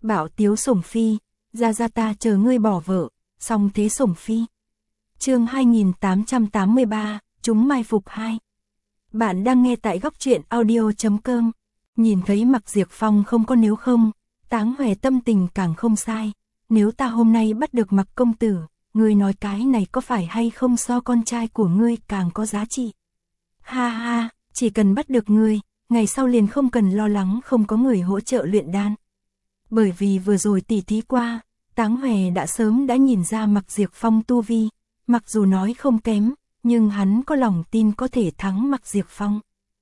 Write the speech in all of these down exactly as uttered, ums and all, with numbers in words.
Bảo tiếu sủng phi, ra ra ta chờ ngươi bỏ vợ, song thế sủng phi. Chương hai nghìn tám trăm tám mươi ba, chúng mai phục hai. Bạn đang nghe tại góc truyện audio chấm com. Nhìn thấy Mạc Diệp Phong không có nếu không, Táng Hoè tâm tình càng không sai. Nếu ta hôm nay bắt được Mạc công tử, ngươi nói cái này có phải hay không so con trai của ngươi càng có giá trị. Ha ha, chỉ cần bắt được ngươi, ngày sau liền không cần lo lắng không có người hỗ trợ luyện đan. Bởi vì vừa rồi tỉ thí qua, Táng Hoè đã sớm đã nhìn ra Mạc Diệp Phong tu vi, mặc dù nói không kém, nhưng hắn có lòng tin có thể thắng Mạc Diệp Phong.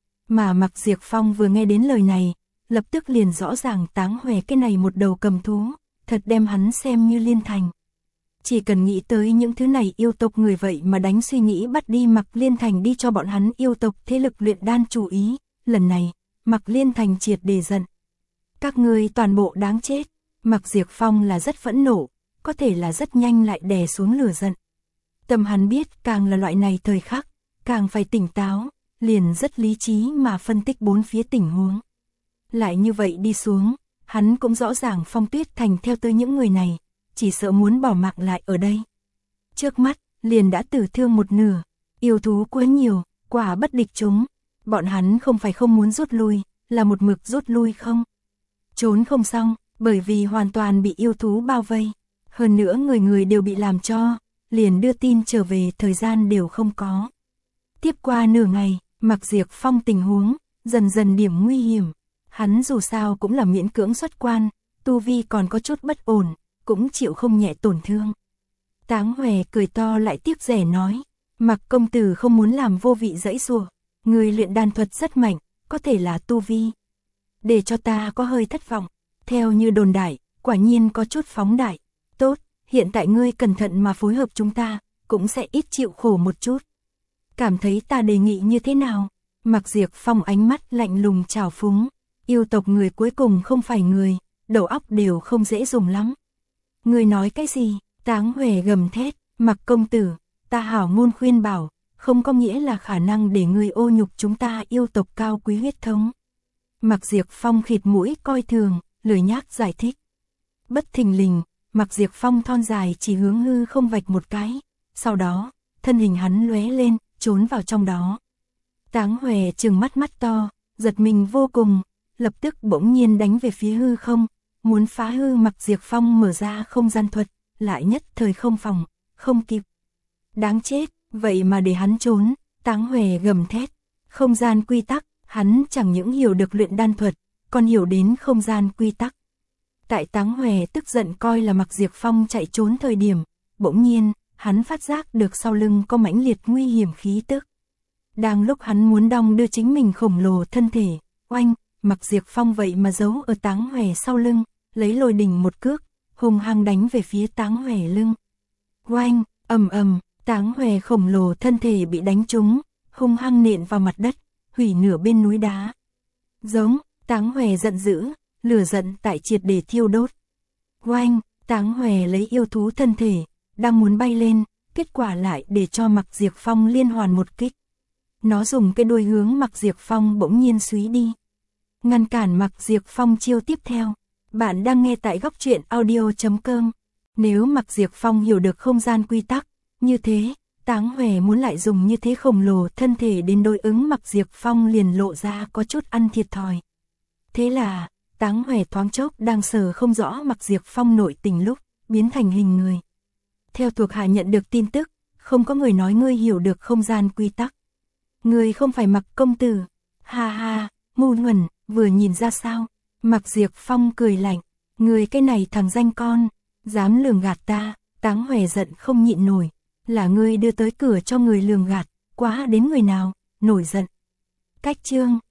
Mà Mạc Diệp Phong vừa nghe đến lời này, lập tức liền rõ ràng Táng Hoè cái này một đầu cầm thú, thật đem hắn xem như liên thành. Chỉ cần nghĩ tới những thứ này yêu tộc người vậy mà đánh suy nghĩ bắt đi Mạc Liên Thành đi cho bọn hắn yêu tộc thế lực luyện đan chủ ý, lần này, Mạc Liên Thành triệt để giận. Các ngươi toàn bộ đáng chết, Mạc Diệp Phong là rất phẫn nộ, có thể là rất nhanh lại đè xuống lửa giận. Tâm hắn biết càng là loại này thời khắc, càng phải tỉnh táo, liền rất lý trí mà phân tích bốn phía tình huống. Lại như vậy đi xuống, hắn cũng rõ ràng Phong Tuyết Thành theo tới những người này, chỉ sợ muốn bỏ mạng lại ở đây. Trước mắt, liền đã tử thương một nửa, yêu thú quá nhiều, quả bất địch chúng, bọn hắn không phải không muốn rút lui, là một mực rút lui không. Trốn không xong, bởi vì hoàn toàn bị yêu thú bao vây, hơn nữa người người đều bị làm cho, liền đưa tin trở về thời gian đều không có. Tiếp qua nửa ngày, Mạc Diệp Phong tình huống, dần dần điểm nguy hiểm, hắn dù sao cũng là miễn cưỡng xuất quan, tu vi còn có chút bất ổn, cũng chịu không nhẹ tổn thương. Táng Hoè cười to lại tiếc rẻ nói, Mạc công tử không muốn làm vô vị dãy rùa, người luyện đan thuật rất mạnh, có thể là tu vi. Để cho ta có hơi thất vọng, theo như đồn đại, quả nhiên có chút phóng đại. Tốt, hiện tại ngươi cẩn thận mà phối hợp chúng ta, cũng sẽ ít chịu khổ một chút. Cảm thấy ta đề nghị như thế nào? Mạc Diệp Phong ánh mắt lạnh lùng trào phúng, yêu tộc người cuối cùng không phải người, đầu óc đều không dễ dùng lắm. Ngươi nói cái gì? Táng Hoè gầm thét, Mạc công tử, ta hảo ngôn khuyên bảo, không có nghĩa là khả năng để ngươi ô nhục chúng ta yêu tộc cao quý huyết thống. Mạc Diệp Phong khịt mũi coi thường, lười nhác giải thích. Bất thình lình, Mạc Diệp Phong thon dài chỉ hướng hư không vạch một cái, sau đó, thân hình hắn lóe lên, trốn vào trong đó. Táng Hoè trừng mắt mắt to, giật mình vô cùng, lập tức bỗng nhiên đánh về phía hư không, muốn phá hư Mạc Diệp Phong mở ra không gian thuật, lại nhất thời không phòng, không kịp. Đáng chết, vậy mà để hắn trốn, Táng Hoè gầm thét, không gian quy tắc, hắn chẳng những hiểu được luyện đan thuật, còn hiểu đến không gian quy tắc. Tại Táng Hoè tức giận coi là Mạc Diệp Phong chạy trốn thời điểm, bỗng nhiên, hắn phát giác được sau lưng có mãnh liệt nguy hiểm khí tức. Đang lúc hắn muốn đong đưa chính mình khổng lồ thân thể, oanh, Mạc Diệp Phong vậy mà giấu ở Táng Hoè sau lưng, lấy lôi đình một cước, hung hăng đánh về phía Táng Hoè lưng. Oanh, ầm ầm, Táng Hoè khổng lồ thân thể bị đánh trúng, hung hăng nện vào mặt đất, hủy nửa bên núi đá. Giống, Táng Hoè giận dữ, lửa giận tại triệt để thiêu đốt. Oanh, Táng Hoè lấy yêu thú thân thể, đang muốn bay lên, kết quả lại để cho Mạc Diệp Phong liên hoàn một kích. Nó dùng cái đuôi hướng Mạc Diệp Phong bỗng nhiên xúy đi, ngăn cản Mạc Diệp Phong chiêu tiếp theo. Bạn đang nghe tại góc truyện audio chấm com. Nếu Mạc Diệp Phong hiểu được không gian quy tắc, như thế, Táng Hoè muốn lại dùng như thế khổng lồ thân thể đến đối ứng Mạc Diệp Phong liền lộ ra có chút ăn thiệt thòi. Thế là, Táng Hoè thoáng chốc đang sờ không rõ Mạc Diệp Phong nội tình lúc, biến thành hình người. Theo thuộc hạ nhận được tin tức, không có người nói ngươi hiểu được không gian quy tắc. Ngươi không phải Mạc công tử. Ha ha, ngu ngẩn, vừa nhìn ra sao? Mạc Diệp Phong cười lạnh, ngươi cái này thằng danh con, dám lường gạt ta. Táng Hoè giận không nhịn nổi, là ngươi đưa tới cửa cho người lường gạt, quá đến người nào, nổi giận. Cách chương